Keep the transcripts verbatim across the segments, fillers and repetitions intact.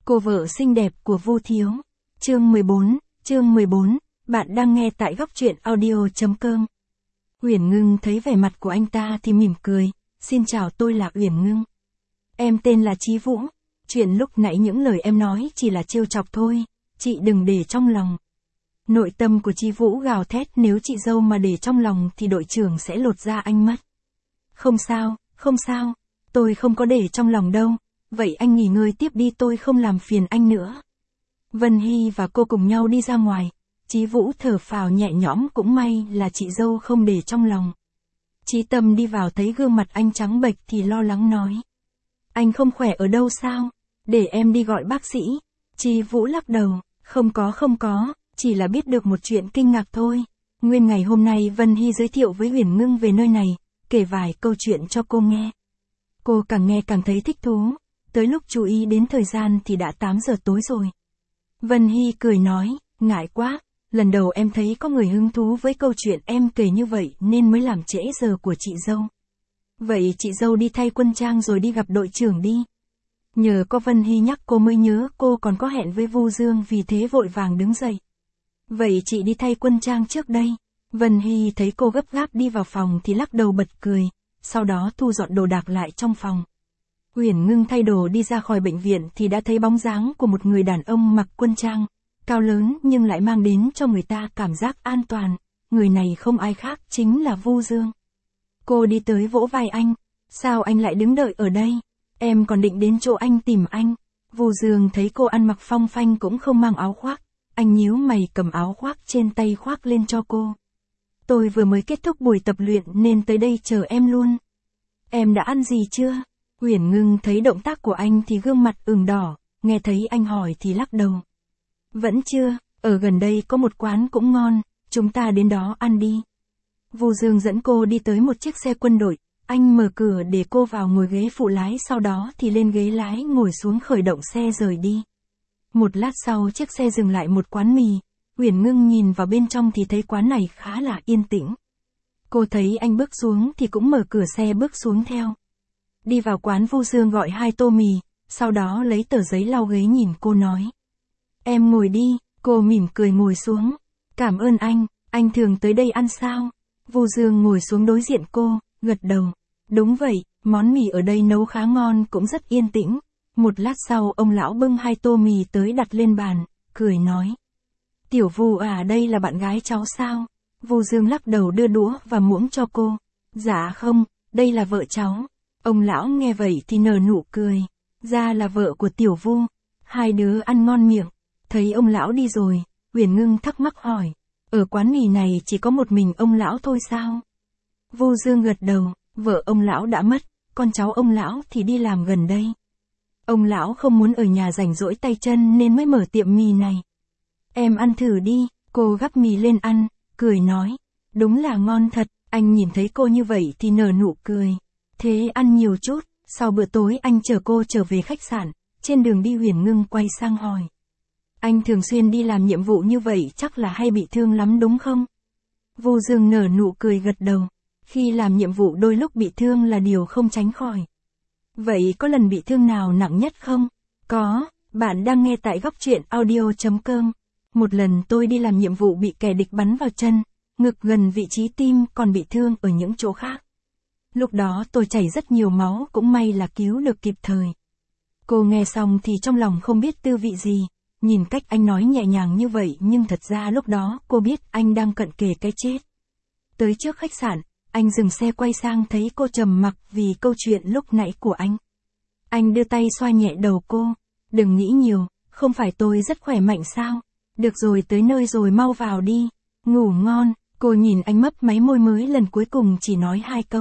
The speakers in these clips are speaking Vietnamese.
Cô vợ xinh đẹp của Vu Thiếu. Chương mười bốn, chương mười bốn, bạn đang nghe tại góc truyện audio.com. Uyển Ngưng thấy vẻ mặt của anh ta thì mỉm cười, xin chào, tôi là Uyển Ngưng. Em tên là Chí Vũ, chuyện lúc nãy những lời em nói chỉ là trêu chọc thôi, chị đừng để trong lòng. Nội tâm của Chí Vũ gào thét, nếu chị dâu mà để trong lòng thì đội trưởng sẽ lột da anh mất. Không sao, không sao, tôi không có để trong lòng đâu, vậy anh nghỉ ngơi tiếp đi, tôi không làm phiền anh nữa. Vân Hy và cô cùng nhau đi ra ngoài, Chí Vũ thở phào nhẹ nhõm, cũng may là chị dâu không để trong lòng. Chí Tâm đi vào thấy gương mặt anh trắng bệch thì lo lắng nói. Anh không khỏe ở đâu sao? Để em đi gọi bác sĩ. Chí Vũ lắc đầu, không có không có, chỉ là biết được một chuyện kinh ngạc thôi. Nguyên ngày hôm nay Vân Hy giới thiệu với Uyển Ngưng về nơi này, kể vài câu chuyện cho cô nghe. Cô càng nghe càng thấy thích thú, tới lúc chú ý đến thời gian thì đã tám giờ tối rồi. Vân Hy cười nói, ngại quá, lần đầu em thấy có người hứng thú với câu chuyện em kể như vậy nên mới làm trễ giờ của chị dâu. Vậy chị dâu đi thay quân trang rồi đi gặp đội trưởng đi. Nhờ có Vân Hy nhắc cô mới nhớ cô còn có hẹn với Vu Dương, vì thế vội vàng đứng dậy. Vậy chị đi thay quân trang trước đây. Vân Hy thấy cô gấp gáp đi vào phòng thì lắc đầu bật cười, sau đó thu dọn đồ đạc lại trong phòng. Uyển Ngưng thay đồ đi ra khỏi bệnh viện thì đã thấy bóng dáng của một người đàn ông mặc quân trang, cao lớn nhưng lại mang đến cho người ta cảm giác an toàn, người này không ai khác chính là Vu Dương. Cô đi tới vỗ vai anh, sao anh lại đứng đợi ở đây, em còn định đến chỗ anh tìm anh. Vu Dương thấy cô ăn mặc phong phanh cũng không mang áo khoác, anh nhíu mày cầm áo khoác trên tay khoác lên cho cô. Tôi vừa mới kết thúc buổi tập luyện nên tới đây chờ em luôn. Em đã ăn gì chưa? Uyển Ngưng thấy động tác của anh thì gương mặt ửng đỏ, nghe thấy anh hỏi thì lắc đầu. Vẫn chưa, ở gần đây có một quán cũng ngon, chúng ta đến đó ăn đi. Vu Dương dẫn cô đi tới một chiếc xe quân đội, anh mở cửa để cô vào ngồi ghế phụ lái, sau đó thì lên ghế lái ngồi xuống khởi động xe rời đi. Một lát sau chiếc xe dừng lại một quán mì, Uyển Ngưng nhìn vào bên trong thì thấy quán này khá là yên tĩnh. Cô thấy anh bước xuống thì cũng mở cửa xe bước xuống theo. Đi vào quán, Vu Dương gọi hai tô mì, sau đó lấy tờ giấy lau ghế nhìn cô nói. Em ngồi đi, cô mỉm cười ngồi xuống. Cảm ơn anh, anh thường tới đây ăn sao? Vu Dương ngồi xuống đối diện cô, gật đầu. Đúng vậy, món mì ở đây nấu khá ngon, cũng rất yên tĩnh. Một lát sau ông lão bưng hai tô mì tới đặt lên bàn, cười nói. Tiểu Vu à, đây là bạn gái cháu sao? Vu Dương lắc đầu đưa đũa và muỗng cho cô. Dạ không, đây là vợ cháu. Ông lão nghe vậy thì nở nụ cười. Ra là vợ của Tiểu Vu. Hai đứa ăn ngon miệng. Thấy ông lão đi rồi, Uyển Ngưng thắc mắc hỏi. Ở quán mì này chỉ có một mình ông lão thôi sao? Vu Dương gật đầu, vợ ông lão đã mất, con cháu ông lão thì đi làm gần đây. Ông lão không muốn ở nhà rảnh rỗi tay chân nên mới mở tiệm mì này. Em ăn thử đi, cô gắp mì lên ăn, cười nói. Đúng là ngon thật, anh nhìn thấy cô như vậy thì nở nụ cười. Thế ăn nhiều chút, sau bữa tối anh chở cô trở về khách sạn, trên đường đi Uyển Ngưng quay sang hỏi. Anh thường xuyên đi làm nhiệm vụ như vậy chắc là hay bị thương lắm đúng không? Vu Dương nở nụ cười gật đầu. Khi làm nhiệm vụ đôi lúc bị thương là điều không tránh khỏi. Vậy có lần bị thương nào nặng nhất không? Có, bạn đang nghe tại góc truyện audio.com. Một lần tôi đi làm nhiệm vụ bị kẻ địch bắn vào chân, ngực gần vị trí tim, còn bị thương ở những chỗ khác. Lúc đó tôi chảy rất nhiều máu, cũng may là cứu được kịp thời. Cô nghe xong thì trong lòng không biết tư vị gì, nhìn cách anh nói nhẹ nhàng như vậy nhưng thật ra lúc đó cô biết anh đang cận kề cái chết. Tới trước khách sạn, anh dừng xe quay sang thấy cô trầm mặc vì câu chuyện lúc nãy của anh. Anh đưa tay xoa nhẹ đầu cô. Đừng nghĩ nhiều, không phải tôi rất khỏe mạnh sao? Được rồi, tới nơi rồi, mau vào đi. Ngủ ngon. Cô nhìn anh mấp máy môi, mới lần cuối cùng chỉ nói hai câu.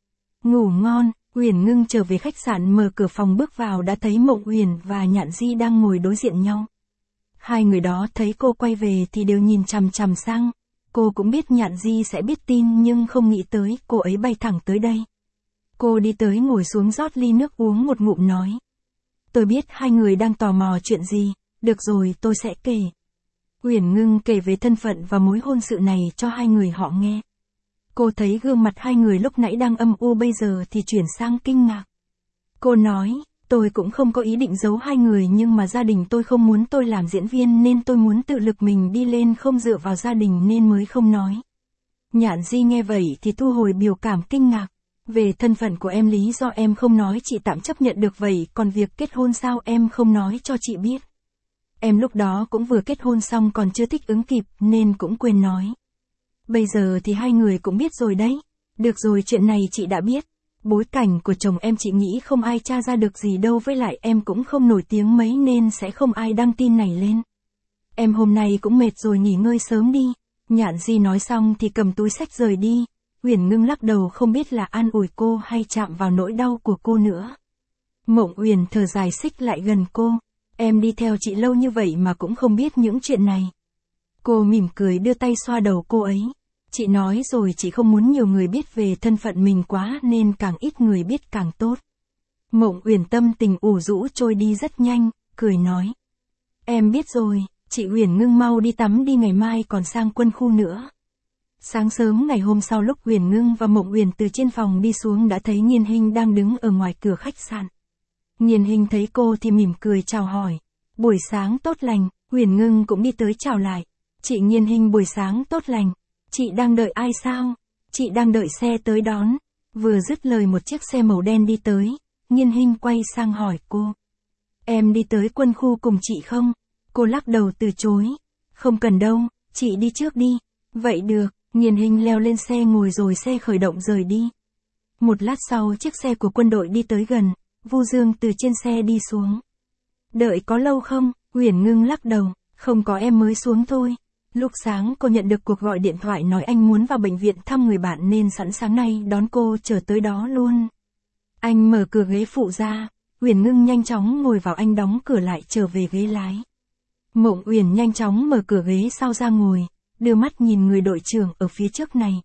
Ngủ ngon. Uyển Ngưng trở về khách sạn, mở cửa phòng bước vào đã thấy Mộng Uyển và Nhạn Di đang ngồi đối diện nhau. Hai người đó thấy cô quay về thì đều nhìn chằm chằm sang. Cô cũng biết Nhạn Di sẽ biết tin nhưng không nghĩ tới cô ấy bay thẳng tới đây. Cô đi tới ngồi xuống rót ly nước uống một ngụm nói. Tôi biết hai người đang tò mò chuyện gì, được rồi tôi sẽ kể. Uyển Ngưng kể về thân phận và mối hôn sự này cho hai người họ nghe. Cô thấy gương mặt hai người lúc nãy đang âm u bây giờ thì chuyển sang kinh ngạc. Cô nói, Tôi cũng không có ý định giấu hai người nhưng mà gia đình tôi không muốn tôi làm diễn viên nên tôi muốn tự lực mình đi lên không dựa vào gia đình nên mới không nói. Nhạn Di nghe vậy thì thu hồi biểu cảm kinh ngạc. Về thân phận của em lý do em không nói chị tạm chấp nhận được vậy, còn việc kết hôn sao em không nói cho chị biết. Em lúc đó cũng vừa kết hôn xong còn chưa thích ứng kịp nên cũng quên nói. Bây giờ thì hai người cũng biết rồi đấy. Được rồi, chuyện này chị đã biết. Bối cảnh của chồng em chị nghĩ không ai tra ra được gì đâu, với lại em cũng không nổi tiếng mấy nên sẽ không ai đăng tin này lên. Em hôm nay cũng mệt rồi, nghỉ ngơi sớm đi. Nhạn Di nói xong thì cầm túi xách rời đi. Uyển Ngưng lắc đầu không biết là an ủi cô hay chạm vào nỗi đau của cô nữa. Mộng Uyển thở dài xích lại gần cô. Em đi theo chị lâu như vậy mà cũng không biết những chuyện này. Cô mỉm cười đưa tay xoa đầu cô ấy. Chị nói rồi, chị không muốn nhiều người biết về thân phận mình quá nên càng ít người biết càng tốt. Mộng Uyển tâm tình ủ rũ trôi đi rất nhanh, cười nói. Em biết rồi, chị Uyển Ngưng mau đi tắm đi, ngày mai còn sang quân khu nữa. Sáng sớm ngày hôm sau lúc Uyển Ngưng và Mộng Uyển từ trên phòng đi xuống đã thấy Nghiên Hinh đang đứng ở ngoài cửa khách sạn. Nghiên Hinh thấy cô thì mỉm cười chào hỏi. Buổi sáng tốt lành, Uyển Ngưng cũng đi tới chào lại. Chị Nghiên Hinh buổi sáng tốt lành. Chị đang đợi ai sao? Chị đang đợi xe tới đón. Vừa dứt lời một chiếc xe màu đen đi tới. Nghiên Hinh quay sang hỏi cô. Em đi tới quân khu cùng chị không? Cô lắc đầu từ chối. Không cần đâu, chị đi trước đi. Vậy được, Nghiên Hinh leo lên xe ngồi rồi xe khởi động rời đi. Một lát sau chiếc xe của quân đội đi tới gần. Vu Dương từ trên xe đi xuống. Đợi có lâu không? Uyển Ngưng lắc đầu. Không có, em mới xuống thôi. Lúc sáng cô nhận được cuộc gọi điện thoại nói anh muốn vào bệnh viện thăm người bạn nên sẵn sáng nay đón cô trở tới đó luôn. Anh mở cửa ghế phụ ra. Uyển Ngưng nhanh chóng ngồi vào, anh đóng cửa lại trở về ghế lái. Mộng Uyển nhanh chóng mở cửa ghế sau ra ngồi, đưa mắt nhìn người đội trưởng ở phía trước này.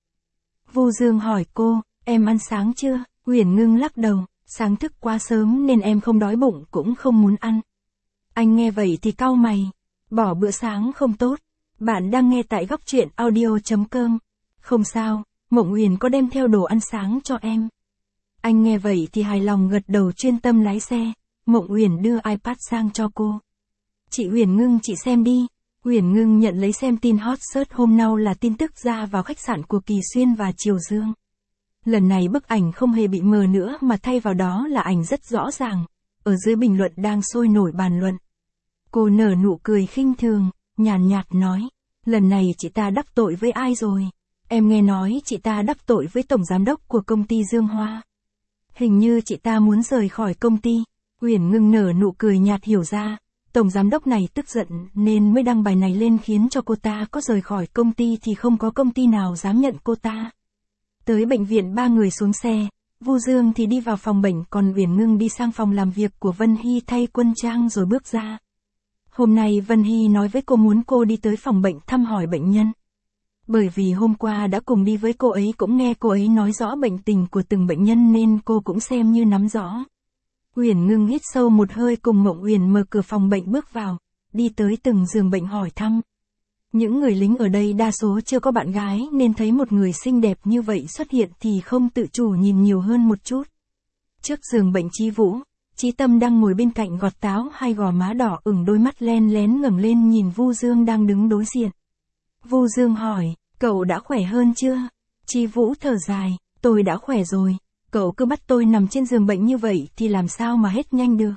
Vu Dương hỏi cô, em ăn sáng chưa? Uyển Ngưng lắc đầu, sáng thức quá sớm nên em không đói bụng cũng không muốn ăn. Anh nghe vậy thì cau mày, bỏ bữa sáng không tốt. Bạn đang nghe tại góc truyện audio chấm com. Không sao, Mộng Uyển có đem theo đồ ăn sáng cho em. Anh nghe vậy thì hài lòng gật đầu, chuyên tâm lái xe. Mộng Uyển đưa iPad sang cho cô. Chị Uyển Ngưng, chị xem đi. Uyển Ngưng nhận lấy xem tin hot search hôm nào là tin tức ra vào khách sạn của Kỳ Xuyên và Triều Dương. Lần này bức ảnh không hề bị mờ nữa mà thay vào đó là ảnh rất rõ ràng. Ở dưới bình luận đang sôi nổi bàn luận. Cô nở nụ cười khinh thường, nhàn nhạt, nhạt nói. Lần này chị ta đắc tội với ai rồi? Em nghe nói chị ta đắc tội với tổng giám đốc của công ty Dương Hoa. Hình như chị ta muốn rời khỏi công ty. Uyển Ngưng nở nụ cười nhạt, hiểu ra. Tổng giám đốc này tức giận nên mới đăng bài này lên khiến cho cô ta có rời khỏi công ty thì không có công ty nào dám nhận cô ta. Tới bệnh viện ba người xuống xe. Vu Dương thì đi vào phòng bệnh, còn Uyển Ngưng đi sang phòng làm việc của Vân Hy thay quân trang rồi bước ra. Hôm nay Vân Hy nói với cô muốn cô đi tới phòng bệnh thăm hỏi bệnh nhân. Bởi vì hôm qua đã cùng đi với cô ấy, cũng nghe cô ấy nói rõ bệnh tình của từng bệnh nhân nên cô cũng xem như nắm rõ. Uyển Ngưng hít sâu một hơi cùng Mộng Uyển mở cửa phòng bệnh bước vào, đi tới từng giường bệnh hỏi thăm. Những người lính ở đây đa số chưa có bạn gái nên thấy một người xinh đẹp như vậy xuất hiện thì không tự chủ nhìn nhiều hơn một chút. Trước giường bệnh Chí Vũ, Chí Tâm đang ngồi bên cạnh gọt táo, hai gò má đỏ ửng, đôi mắt len lén ngẩng lên nhìn Vu Dương đang đứng đối diện. Vu Dương hỏi, cậu đã khỏe hơn chưa? Chí Vũ thở dài, tôi đã khỏe rồi, cậu cứ bắt tôi nằm trên giường bệnh như vậy thì làm sao mà hết nhanh được.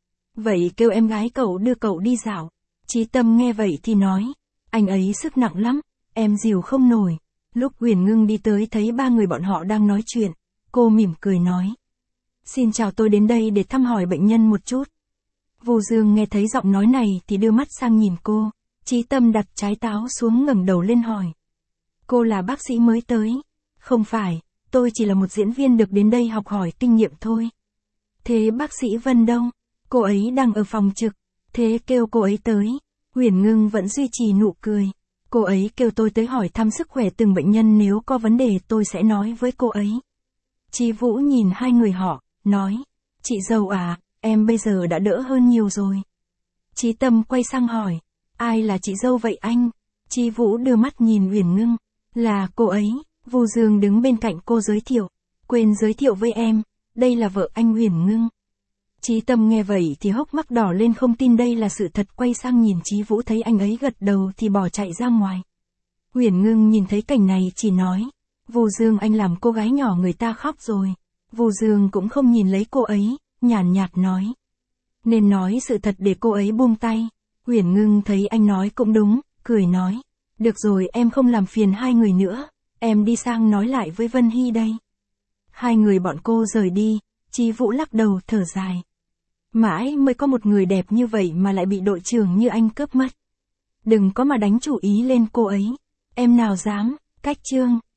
Vậy kêu em gái cậu đưa cậu đi dạo. Chí Tâm nghe vậy thì nói, anh ấy sức nặng lắm, em dìu không nổi. Lúc Uyển Ngưng đi tới thấy ba người bọn họ đang nói chuyện, cô mỉm cười nói. Xin chào, tôi đến đây để thăm hỏi bệnh nhân một chút. Vu Dương nghe thấy giọng nói này thì đưa mắt sang nhìn cô. Chí Tâm đặt trái táo xuống ngẩng đầu lên hỏi. Cô là bác sĩ mới tới? Không phải, tôi chỉ là một diễn viên được đến đây học hỏi kinh nghiệm thôi. Thế bác sĩ Vân đâu? Cô ấy đang ở phòng trực. Thế kêu cô ấy tới. Uyển Ngưng vẫn duy trì nụ cười. Cô ấy kêu tôi tới hỏi thăm sức khỏe từng bệnh nhân, nếu có vấn đề tôi sẽ nói với cô ấy. Chí Vũ nhìn hai người họ, nói. Chị dâu à, em bây giờ đã đỡ hơn nhiều rồi. Chí Tâm quay sang hỏi. Ai là chị dâu vậy anh? Chí Vũ đưa mắt nhìn Uyển Ngưng. Là cô ấy. Vu Dương đứng bên cạnh cô giới thiệu. Quên giới thiệu với em, đây là vợ anh Uyển Ngưng. Chí Tâm nghe vậy thì hốc mắt đỏ lên không tin đây là sự thật, quay sang nhìn Chí Vũ thấy anh ấy gật đầu thì bỏ chạy ra ngoài. Uyển Ngưng nhìn thấy cảnh này chỉ nói, Vô Dương anh làm cô gái nhỏ người ta khóc rồi. Vô Dương cũng không nhìn lấy cô ấy, nhàn nhạt, nhạt nói. Nên nói sự thật để cô ấy buông tay. Uyển Ngưng thấy anh nói cũng đúng, cười nói. Được rồi, em không làm phiền hai người nữa, em đi sang nói lại với Vân Hy đây. Hai người bọn cô rời đi, Chí Vũ lắc đầu thở dài. Mãi mới có một người đẹp như vậy mà lại bị đội trưởng như anh cướp mất. Đừng có mà đánh chủ ý lên cô ấy. Em nào dám, cách chương.